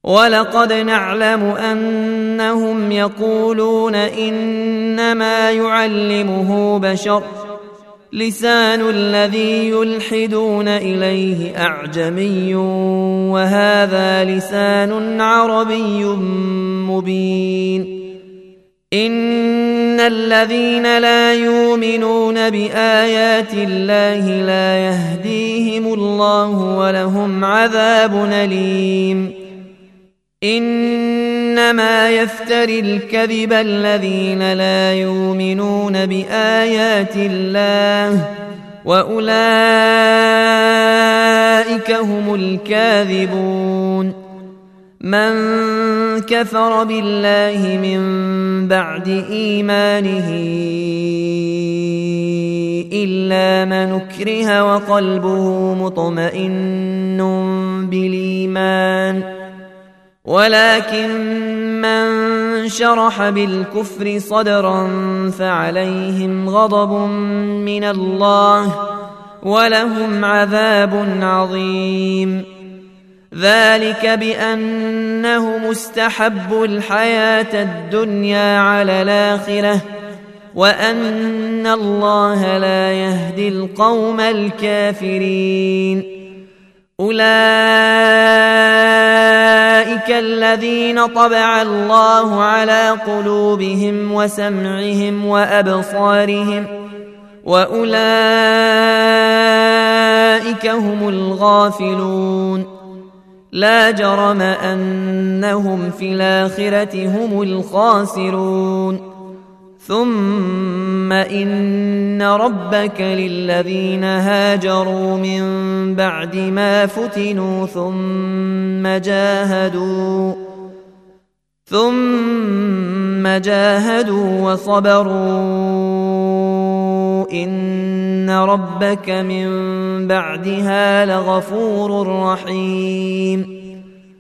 ولقد نعلم أنهم يقولون إنما يعلمه بشر لسان الذي يلحدون إليه أعجمي وهذا لسان عربي مبين إن الذين لا يؤمنون بآيات الله لا يهديهم الله ولهم عذاب أليم إنما يفتري الكذب الذين لا يؤمنون بآيات الله وأولئك هم الكاذبون من كفر بالله من بعد إيمانه إلا من أكره وقلبه مطمئن بالإيمان ولكن من شرح بالكفر صدرا فعليهم غضب من الله ولهم عذاب عظيم ذلك بأنهم استحبوا الحياة الدنيا على الآخرة وأن الله لا يهدي القوم الكافرين أولئك الذين طبع الله على قلوبهم وسمعهم وأبصارهم وأولئك هم الغافلون لا جرم أنهم في الآخرة هم الخاسرون ثم إن ربك للذين هاجروا من بعد ما فتنوا ثم جاهدوا وصبروا إن ربك من بعدها لغفور رحيم